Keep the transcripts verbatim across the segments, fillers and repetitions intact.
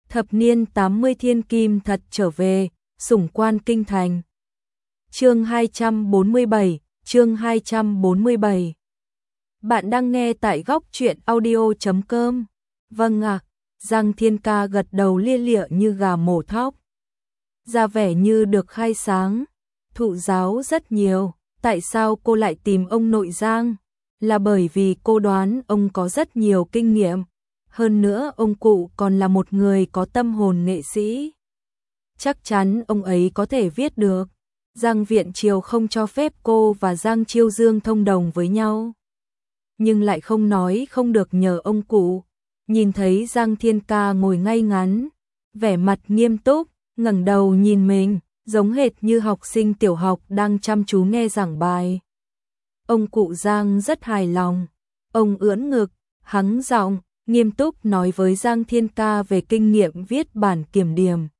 Thập niên tám mươi thiên kim thật trở về, sủng quan kinh thành. Chương hai trăm bốn mươi bảy, chương hai trăm bốn mươi bảy. Bạn đang nghe tại góc truyện audio chấm com. Vâng ạ, à, Giang Thiên Ca gật đầu lia lịa như gà mổ thóc. Ra vẻ như được khai sáng, thụ giáo rất nhiều. Tại sao cô lại tìm ông nội Giang? Là bởi vì cô đoán ông có rất nhiều kinh nghiệm. Hơn nữa ông cụ còn là một người có tâm hồn nghệ sĩ. Chắc chắn ông ấy có thể viết được. Giang Viện Triều không cho phép cô và Giang Chiêu Dương thông đồng với nhau. Nhưng lại không nói không được nhờ ông cụ. Nhìn thấy Giang Thiên Ca ngồi ngay ngắn, vẻ mặt nghiêm túc, ngẩng đầu nhìn mình, giống hệt như học sinh tiểu học đang chăm chú nghe giảng bài. Ông cụ Giang rất hài lòng. Ông ưỡn ngực, hắng giọng, nghiêm túc nói với Giang Thiên Ca về kinh nghiệm viết bản kiểm điểm.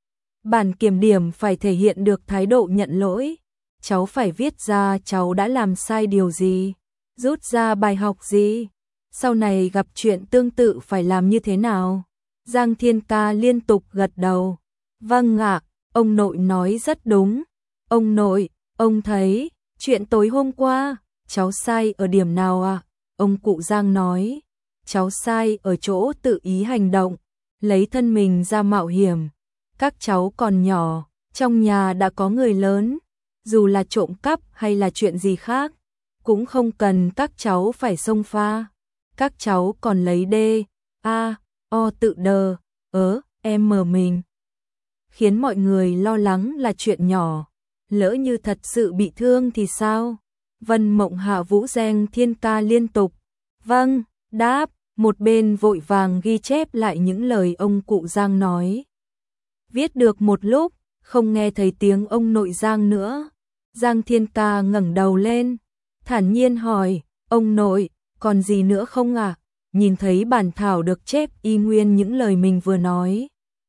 Bản kiểm điểm phải thể hiện được thái độ nhận lỗi. Cháu phải viết ra cháu đã làm sai điều gì, rút ra bài học gì, sau này gặp chuyện tương tự phải làm như thế nào. Giang Thiên Ca liên tục gật đầu. Vâng ạ, ông nội nói rất đúng. Ông nội, ông thấy, chuyện tối hôm qua, cháu sai ở điểm nào à? Ông cụ Giang nói, cháu sai ở chỗ tự ý hành động, lấy thân mình ra mạo hiểm. Các cháu còn nhỏ, trong nhà đã có người lớn, dù là trộm cắp hay là chuyện gì khác, cũng không cần các cháu phải xông pha. Các cháu còn lấy đê, a, o tự đờ, ớ, em mờ mình. Khiến mọi người lo lắng là chuyện nhỏ, lỡ như thật sự bị thương thì sao? Vân Mộng Hạ Vũ Giang Thiên Ca liên tục. Vâng, đáp, một bên vội vàng ghi chép lại những lời ông cụ Giang nói. Viết được một lúc, không nghe thấy tiếng ông nội Giang nữa. Giang Thiên Ca ngẩng đầu lên, thản nhiên hỏi, ông nội, còn gì nữa không à? Nhìn thấy bản thảo được chép y nguyên những lời mình vừa nói.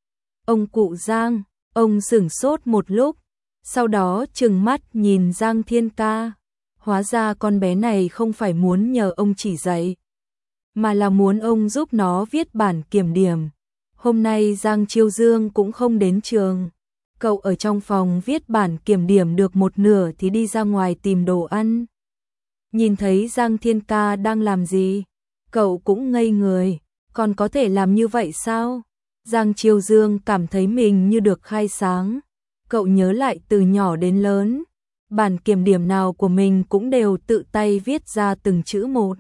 Ông cụ Giang, ông sửng sốt một lúc, sau đó trừng mắt nhìn Giang Thiên Ca. Hóa ra con bé này không phải muốn nhờ ông chỉ dạy, mà là muốn ông giúp nó viết bản kiểm điểm. Hôm nay Giang Chiêu Dương cũng không đến trường. Cậu ở trong phòng viết bản kiểm điểm được một nửa thì đi ra ngoài tìm đồ ăn. Nhìn thấy Giang Thiên Ca đang làm gì, cậu cũng ngây người, còn có thể làm như vậy sao? Giang Chiêu Dương cảm thấy mình như được khai sáng. Cậu nhớ lại từ nhỏ đến lớn, bản kiểm điểm nào của mình cũng đều tự tay viết ra từng chữ một.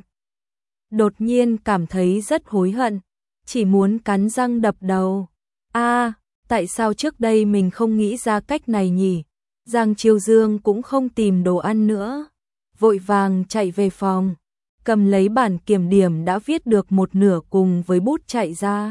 Đột nhiên cảm thấy rất hối hận, chỉ muốn cắn răng đập đầu. A, à, tại sao trước đây mình không nghĩ ra cách này nhỉ? Giang Chiêu Dương cũng không tìm đồ ăn nữa, vội vàng chạy về phòng, cầm lấy bản kiểm điểm đã viết được một nửa cùng với bút chạy ra.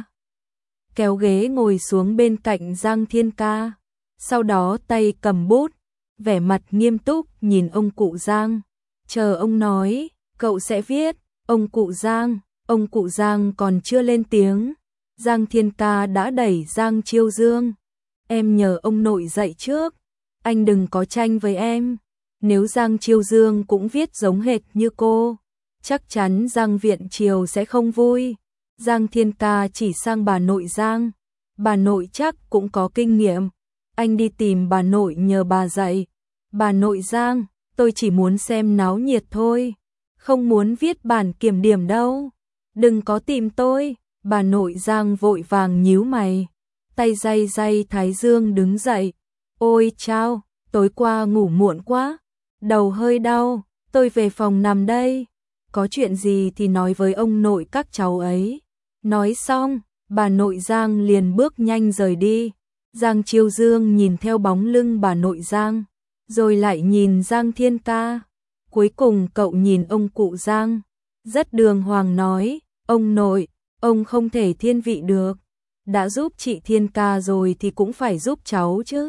Kéo ghế ngồi xuống bên cạnh Giang Thiên Ca, sau đó tay cầm bút, vẻ mặt nghiêm túc nhìn ông cụ Giang. Chờ ông nói, cậu sẽ viết. Ông cụ Giang, ông cụ Giang còn chưa lên tiếng. Giang Thiên Ca đã đẩy Giang Chiêu Dương. Em nhờ ông nội dạy trước, anh đừng có tranh với em. Nếu Giang Chiêu Dương cũng viết giống hệt như cô, chắc chắn Giang Viện Triều sẽ không vui. Giang Thiên Ca chỉ sang bà nội Giang. Bà nội chắc cũng có kinh nghiệm. Anh đi tìm bà nội nhờ bà dạy. Bà nội Giang, tôi chỉ muốn xem náo nhiệt thôi, không muốn viết bản kiểm điểm đâu. Đừng có tìm tôi. Bà nội Giang vội vàng nhíu mày, tay day day thái dương đứng dậy. Ôi chao, tối qua ngủ muộn quá, đầu hơi đau, tôi về phòng nằm đây. Có chuyện gì thì nói với ông nội các cháu ấy. Nói xong, bà nội Giang liền bước nhanh rời đi. Giang Chiêu Dương nhìn theo bóng lưng bà nội Giang, rồi lại nhìn Giang Thiên Ca. Cuối cùng cậu nhìn ông cụ Giang, rất đường hoàng nói, ông nội, ông không thể thiên vị được. Đã giúp chị Thiên Ca rồi thì cũng phải giúp cháu chứ.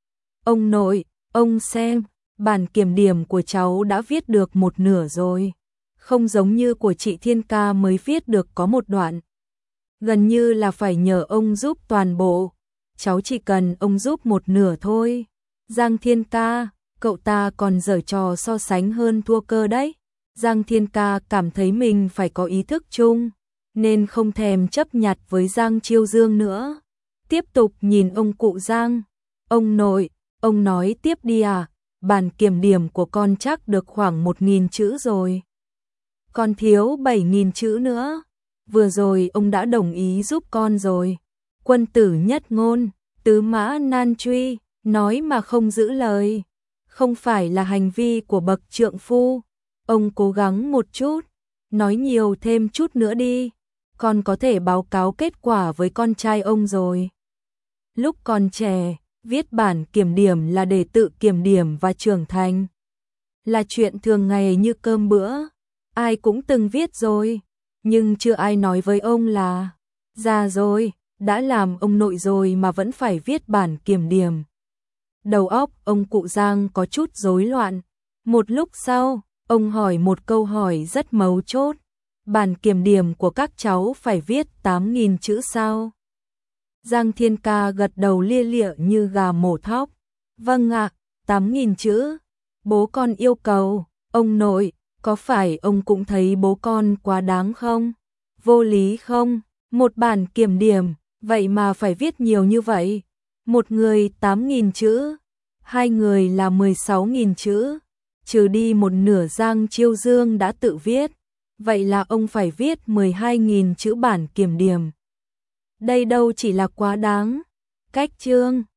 Ông nội, ông xem, bản kiểm điểm của cháu đã viết được một nửa rồi. Không giống như của chị Thiên Ca mới viết được có một đoạn. Gần như là phải nhờ ông giúp toàn bộ. Cháu chỉ cần ông giúp một nửa thôi. Giang Thiên Ca, cậu ta còn giở trò so sánh hơn thua cơ đấy. Giang Thiên Ca cảm thấy mình phải có ý thức chung, nên không thèm chấp nhặt với Giang Chiêu Dương nữa. tiếp tục nhìn ông cụ Giang. Ông nội, ông nói tiếp đi à, bản kiểm điểm của con chắc được khoảng một nghìn chữ rồi. Con thiếu bảy nghìn chữ nữa. Vừa rồi ông đã đồng ý giúp con rồi. Quân tử nhất ngôn, tứ mã nan truy, nói mà không giữ lời. Không phải là hành vi của bậc trượng phu. Ông cố gắng một chút, nói nhiều thêm chút nữa đi. Con có thể báo cáo kết quả với con trai ông rồi. Lúc còn trẻ, viết bản kiểm điểm là để tự kiểm điểm và trưởng thành. Là chuyện thường ngày như cơm bữa. Ai cũng từng viết rồi. Nhưng chưa ai nói với ông là già rồi, đã làm ông nội rồi mà vẫn phải viết bản kiểm điểm. Đầu óc ông cụ Giang có chút rối loạn. Một lúc sau, ông hỏi một câu hỏi rất mấu chốt. Bản kiểm điểm của các cháu phải viết tám nghìn chữ sao? Giang Thiên Ca gật đầu lia lịa như gà mổ thóc. Vâng ạ, tám nghìn chữ. Bố con yêu cầu. Ông nội, có phải ông cũng thấy bố con quá đáng không? Vô lý không? Một bản kiểm điểm, vậy mà phải viết nhiều như vậy. Một người tám nghìn chữ, hai người là mười sáu nghìn chữ. Trừ đi một nửa Giang Chiêu Dương đã tự viết. Vậy là ông phải viết mười hai nghìn chữ bản kiểm điểm. Đây đâu chỉ là quá đáng. Cách chương